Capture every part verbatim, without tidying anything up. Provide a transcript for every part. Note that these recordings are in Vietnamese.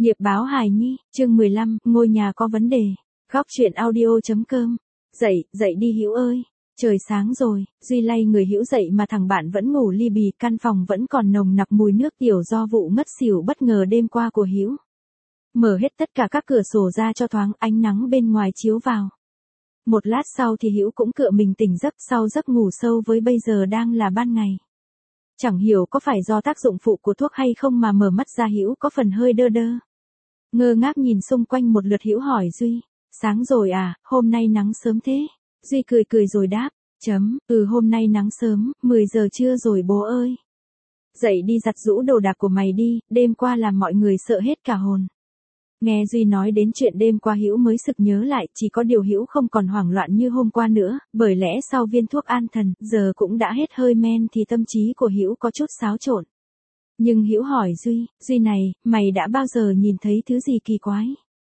Nghiệp báo hài nhi, chương mười lăm, ngôi nhà có vấn đề. Góc truyện audio.com. Dậy, dậy đi Hữu ơi. Trời sáng rồi, Duy lay người Hữu dậy mà thằng bạn vẫn ngủ li bì, căn phòng vẫn còn nồng nặc mùi nước tiểu do vụ ngất xỉu bất ngờ đêm qua của Hữu. Mở hết tất cả các cửa sổ ra cho thoáng ánh nắng bên ngoài chiếu vào. Một lát sau thì Hữu cũng cựa mình tỉnh giấc sau giấc ngủ sâu với bây giờ đang là ban ngày. Chẳng hiểu có phải do tác dụng phụ của thuốc hay không mà mở mắt ra Hữu có phần hơi đơ đơ. Ngơ ngác nhìn xung quanh một lượt Hữu hỏi Duy, sáng rồi à, hôm nay nắng sớm thế? Duy cười cười rồi đáp, chấm, ừ hôm nay nắng sớm, mười giờ trưa rồi bố ơi. Dậy đi giặt giũ đồ đạc của mày đi, đêm qua làm mọi người sợ hết cả hồn. Nghe Duy nói đến chuyện đêm qua Hữu mới sực nhớ lại, chỉ có điều Hữu không còn hoảng loạn như hôm qua nữa, bởi lẽ sau viên thuốc an thần, giờ cũng đã hết hơi men thì tâm trí của Hữu có chút xáo trộn. Nhưng Hữu hỏi Duy, Duy này, mày đã bao giờ nhìn thấy thứ gì kỳ quái?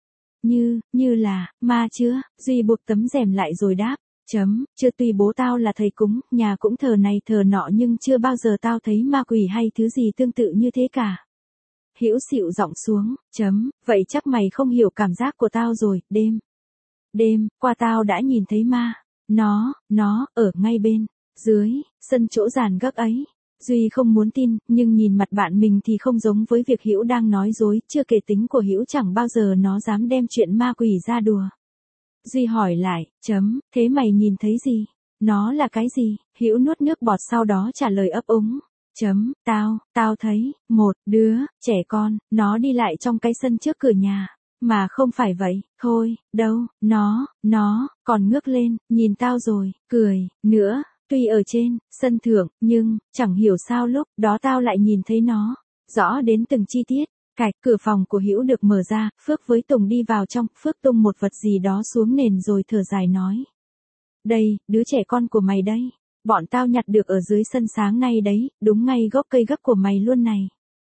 Như, như là, ma chưa? Duy buộc tấm rèm lại rồi đáp, chấm, chưa tuy bố tao là thầy cúng, nhà cũng thờ này thờ nọ nhưng chưa bao giờ tao thấy ma quỷ hay thứ gì tương tự như thế cả. Hữu xịu giọng xuống, chấm, vậy chắc mày không hiểu cảm giác của tao rồi, đêm. Đêm, qua tao đã nhìn thấy ma. Nó, nó, ở ngay bên, dưới, sân chỗ giàn gấc ấy. Duy không muốn tin, nhưng nhìn mặt bạn mình thì không giống với việc Hữu đang nói dối, chưa kể tính của Hữu chẳng bao giờ nó dám đem chuyện ma quỷ ra đùa. Duy hỏi lại, chấm, thế mày nhìn thấy gì? Nó là cái gì? Hữu nuốt nước bọt sau đó trả lời ấp úng. Chấm, tao, tao thấy, một đứa, trẻ con, nó đi lại trong cái sân trước cửa nhà. Mà không phải vậy, thôi, đâu, nó, nó, còn ngước lên, nhìn tao rồi, cười, nữa. Tuy ở trên, sân thượng, nhưng, chẳng hiểu sao lúc đó tao lại nhìn thấy nó, rõ đến từng chi tiết. Cạch, cửa phòng của Hữu được mở ra, Phước với Tùng đi vào trong, Phước tung một vật gì đó xuống nền rồi thở dài nói. Đây, đứa trẻ con của mày đây. Bọn tao nhặt được ở dưới sân sáng nay đấy, đúng ngay gốc cây gấp của mày luôn này.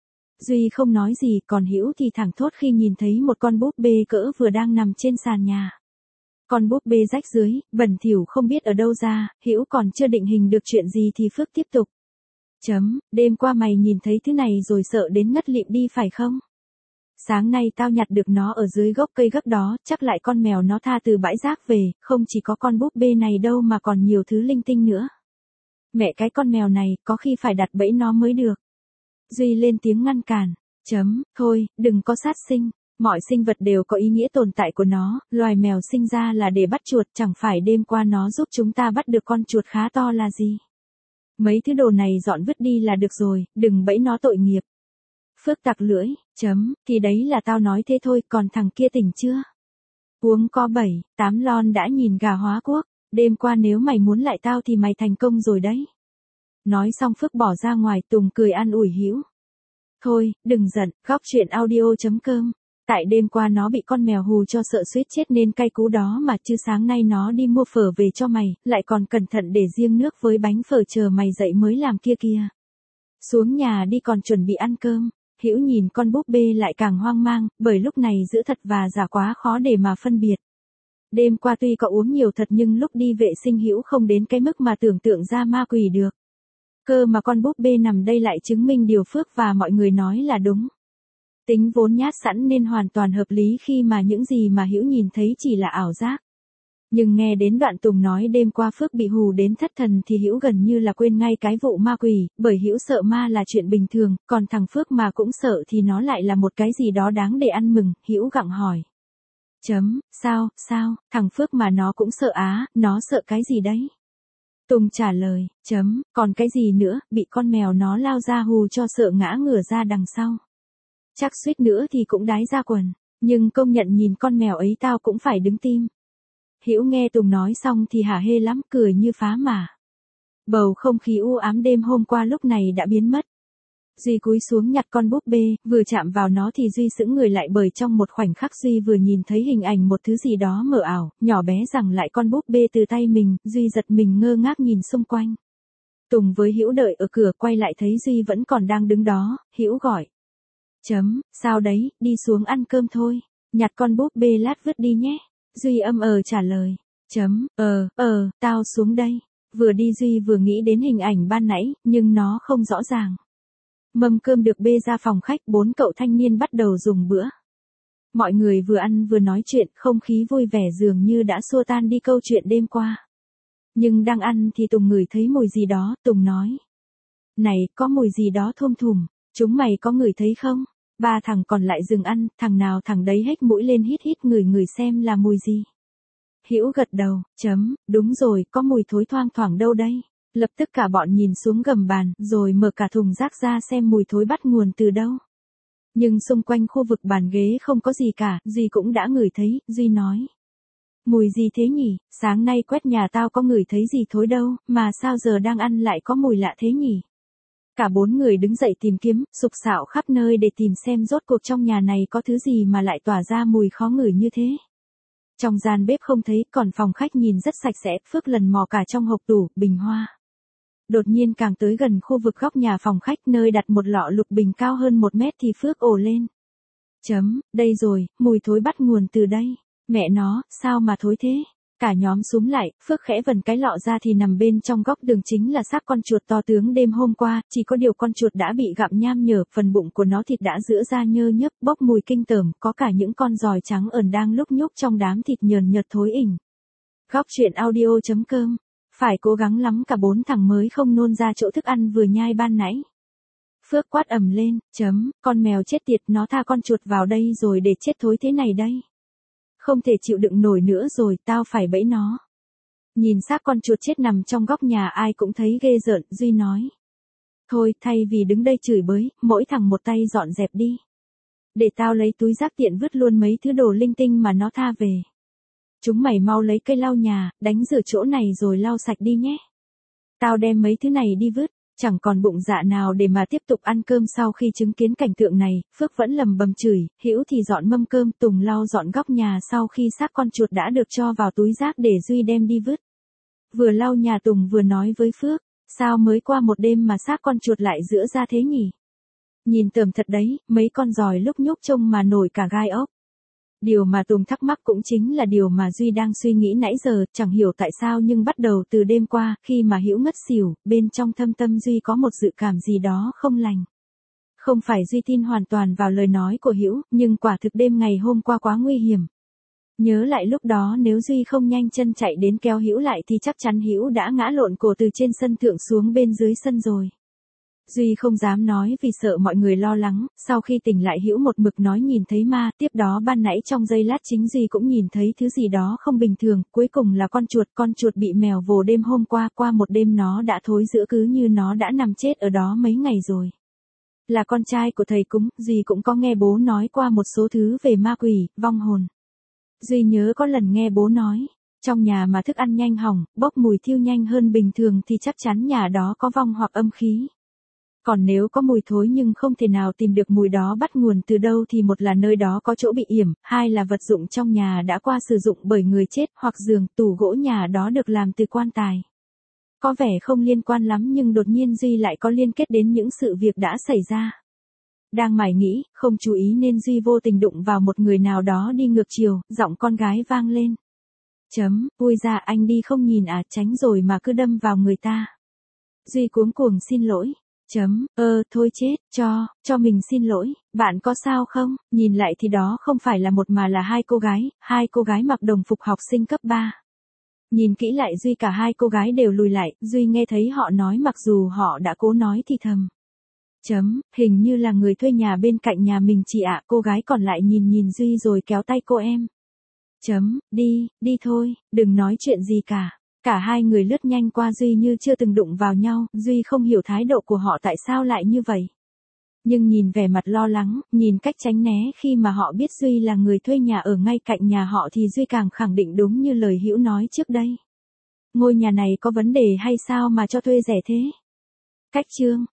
Duy không nói gì, còn Hữu thì thẳng thốt khi nhìn thấy một con búp bê cỡ vừa đang nằm trên sàn nhà. Con búp bê rách dưới, bẩn thỉu không biết ở đâu ra, Hữu còn chưa định hình được chuyện gì thì Phước tiếp tục. Chấm, đêm qua mày nhìn thấy thứ này rồi sợ đến ngất lịm đi phải không? Sáng nay tao nhặt được nó ở dưới gốc cây gấp đó, chắc lại con mèo nó tha từ bãi rác về, không chỉ có con búp bê này đâu mà còn nhiều thứ linh tinh nữa. Mẹ cái con mèo này, có khi phải đặt bẫy nó mới được. Duy lên tiếng ngăn cản. Chấm, thôi, đừng có sát sinh. Mọi sinh vật đều có ý nghĩa tồn tại của nó, loài mèo sinh ra là để bắt chuột, chẳng phải đêm qua nó giúp chúng ta bắt được con chuột khá to là gì. Mấy thứ đồ này dọn vứt đi là được rồi, đừng bẫy nó tội nghiệp. Phước tặc lưỡi, chấm, thì đấy là tao nói thế thôi, còn thằng kia tỉnh chưa? Uống có bảy, tám lon đã nhìn gà hóa quốc, đêm qua nếu mày muốn lại tao thì mày thành công rồi đấy. Nói xong Phước bỏ ra ngoài, Tùng cười an ủi Hữu. Thôi, đừng giận, góc truyện audio.com. Tại đêm qua nó bị con mèo hù cho sợ suýt chết nên cay cú đó mà chứ sáng nay nó đi mua phở về cho mày, lại còn cẩn thận để riêng nước với bánh phở chờ mày dậy mới làm kia kia. Xuống nhà đi còn chuẩn bị ăn cơm. Hữu nhìn con búp bê lại càng hoang mang, bởi lúc này giữa thật và giả quá khó để mà phân biệt. Đêm qua tuy có uống nhiều thật nhưng lúc đi vệ sinh Hữu không đến cái mức mà tưởng tượng ra ma quỷ được. Cơ mà con búp bê nằm đây lại chứng minh điều Phước và mọi người nói là đúng. Tính vốn nhát sẵn nên hoàn toàn hợp lý khi mà những gì mà Hữu nhìn thấy chỉ là ảo giác. Nhưng nghe đến đoạn Tùng nói đêm qua Phước bị hù đến thất thần thì Hữu gần như là quên ngay cái vụ ma quỷ, bởi Hữu sợ ma là chuyện bình thường, còn thằng Phước mà cũng sợ thì nó lại là một cái gì đó đáng để ăn mừng, Hữu gặng hỏi. Chấm, sao, sao, thằng Phước mà nó cũng sợ á, nó sợ cái gì đấy? Tùng trả lời, chấm, còn cái gì nữa, bị con mèo nó lao ra hù cho sợ ngã ngửa ra đằng sau. Chắc suýt nữa thì cũng đái ra quần, nhưng công nhận nhìn con mèo ấy tao cũng phải đứng tim. Hữu nghe Tùng nói xong thì hả hê lắm, cười như phá mà. Bầu không khí u ám đêm hôm qua lúc này đã biến mất. Duy cúi xuống nhặt con búp bê, vừa chạm vào nó thì Duy sững người lại bởi trong một khoảnh khắc Duy vừa nhìn thấy hình ảnh một thứ gì đó mờ ảo, nhỏ bé rằng lại con búp bê từ tay mình, Duy giật mình ngơ ngác nhìn xung quanh. Tùng với Hữu đợi ở cửa quay lại thấy Duy vẫn còn đang đứng đó, Hữu gọi. Chấm, sao đấy, đi xuống ăn cơm thôi, nhặt con búp bê lát vứt đi nhé. Duy âm ờ trả lời. Chấm, ờ, ờ, tao xuống đây. Vừa đi Duy vừa nghĩ đến hình ảnh ban nãy, nhưng nó không rõ ràng. Mâm cơm được bê ra phòng khách, bốn cậu thanh niên bắt đầu dùng bữa. Mọi người vừa ăn vừa nói chuyện, không khí vui vẻ dường như đã xua tan đi câu chuyện đêm qua. Nhưng đang ăn thì Tùng ngửi thấy mùi gì đó, Tùng nói. Này, có mùi gì đó thum thùm, chúng mày có ngửi thấy không? Ba thằng còn lại dừng ăn, thằng nào thằng đấy hếch mũi lên hít hít ngửi ngửi xem là mùi gì. Hữu gật đầu, chấm, đúng rồi, có mùi thối thoang thoảng đâu đây. Lập tức cả bọn nhìn xuống gầm bàn, rồi mở cả thùng rác ra xem mùi thối bắt nguồn từ đâu. Nhưng xung quanh khu vực bàn ghế không có gì cả, Duy cũng đã ngửi thấy, Duy nói. Mùi gì thế nhỉ, sáng nay quét nhà tao có ngửi thấy gì thối đâu, mà sao giờ đang ăn lại có mùi lạ thế nhỉ? Cả bốn người đứng dậy tìm kiếm, sục sạo khắp nơi để tìm xem rốt cuộc trong nhà này có thứ gì mà lại tỏa ra mùi khó ngửi như thế. Trong gian bếp không thấy, còn phòng khách nhìn rất sạch sẽ, Phước lần mò cả trong hộp tủ, bình hoa. Đột nhiên càng tới gần khu vực góc nhà phòng khách nơi đặt một lọ lục bình cao hơn một mét thì Phước ồ lên. Chấm, đây rồi, mùi thối bắt nguồn từ đây. Mẹ nó, sao mà thối thế? Cả nhóm xúm lại, Phước khẽ vần cái lọ ra thì nằm bên trong góc đường chính là xác con chuột to tướng đêm hôm qua, chỉ có điều con chuột đã bị gặm nham nhở, phần bụng của nó thịt đã giữa ra nhơ nhớp, bốc mùi kinh tởm, có cả những con giòi trắng ẩn đang lúc nhúc trong đám thịt nhờn nhợt thối ỉnh. Góc truyện audio chấm com. Phải cố gắng lắm cả bốn thằng mới không nôn ra chỗ thức ăn vừa nhai ban nãy. Phước quát ầm lên, chấm, con mèo chết tiệt, nó tha con chuột vào đây rồi để chết thối thế này đây. Không thể chịu đựng nổi nữa rồi, tao phải bẫy nó. Nhìn xác con chuột chết nằm trong góc nhà ai cũng thấy ghê rợn, Duy nói. Thôi, thay vì đứng đây chửi bới, mỗi thằng một tay dọn dẹp đi. Để tao lấy túi rác tiện vứt luôn mấy thứ đồ linh tinh mà nó tha về. Chúng mày mau lấy cây lau nhà, đánh rửa chỗ này rồi lau sạch đi nhé. Tao đem mấy thứ này đi vứt, chẳng còn bụng dạ nào để mà tiếp tục ăn cơm. Sau khi chứng kiến cảnh tượng này, Phước vẫn lầm bầm chửi, Hữu thì dọn mâm cơm, Tùng lau dọn góc nhà sau khi xác con chuột đã được cho vào túi rác để Duy đem đi vứt. Vừa lau nhà Tùng vừa nói với Phước, sao mới qua một đêm mà xác con chuột lại giữa ra thế nhỉ? Nhìn tởm thật đấy, mấy con giòi lúc nhúc trông mà nổi cả gai ốc. Điều mà Tùng thắc mắc cũng chính là điều mà Duy đang suy nghĩ nãy giờ, chẳng hiểu tại sao nhưng bắt đầu từ đêm qua, khi mà Hữu ngất xỉu, bên trong thâm tâm Duy có một dự cảm gì đó không lành. Không phải Duy tin hoàn toàn vào lời nói của Hữu, nhưng quả thực đêm ngày hôm qua quá nguy hiểm. Nhớ lại lúc đó nếu Duy không nhanh chân chạy đến kéo Hữu lại thì chắc chắn Hữu đã ngã lộn cổ từ trên sân thượng xuống bên dưới sân rồi. Duy không dám nói vì sợ mọi người lo lắng, sau khi tỉnh lại Hữu một mực nói nhìn thấy ma, tiếp đó ban nãy trong giây lát chính Duy cũng nhìn thấy thứ gì đó không bình thường, cuối cùng là con chuột, con chuột bị mèo vồ đêm hôm qua, qua một đêm nó đã thối rữa cứ như nó đã nằm chết ở đó mấy ngày rồi. Là con trai của thầy cúng, Duy cũng có nghe bố nói qua một số thứ về ma quỷ, vong hồn. Duy nhớ có lần nghe bố nói, trong nhà mà thức ăn nhanh hỏng, bốc mùi thiêu nhanh hơn bình thường thì chắc chắn nhà đó có vong hoặc âm khí. Còn nếu có mùi thối nhưng không thể nào tìm được mùi đó bắt nguồn từ đâu thì một là nơi đó có chỗ bị yểm, hai là vật dụng trong nhà đã qua sử dụng bởi người chết, hoặc giường, tủ gỗ nhà đó được làm từ quan tài. Có vẻ không liên quan lắm nhưng đột nhiên Duy lại có liên kết đến những sự việc đã xảy ra. Đang mải nghĩ, không chú ý nên Duy vô tình đụng vào một người nào đó đi ngược chiều, giọng con gái vang lên. Chấm, ui ra anh đi không nhìn à, tránh rồi mà cứ đâm vào người ta. Duy cuống cuồng xin lỗi. Chấm, ơ, thôi chết, cho, cho mình xin lỗi, bạn có sao không? Nhìn lại thì đó không phải là một mà là hai cô gái, hai cô gái mặc đồng phục học sinh cấp ba. Nhìn kỹ lại Duy cả hai cô gái đều lùi lại, Duy nghe thấy họ nói mặc dù họ đã cố nói thì thầm. Chấm, hình như là người thuê nhà bên cạnh nhà mình chị ạ, cô gái còn lại nhìn nhìn Duy rồi kéo tay cô em. Chấm, đi, đi thôi, đừng nói chuyện gì cả. Cả hai người lướt nhanh qua Duy như chưa từng đụng vào nhau, Duy không hiểu thái độ của họ tại sao lại như vậy. Nhưng nhìn vẻ mặt lo lắng, nhìn cách tránh né khi mà họ biết Duy là người thuê nhà ở ngay cạnh nhà họ thì Duy càng khẳng định đúng như lời Hữu nói trước đây. Ngôi nhà này có vấn đề hay sao mà cho thuê rẻ thế? Cách chương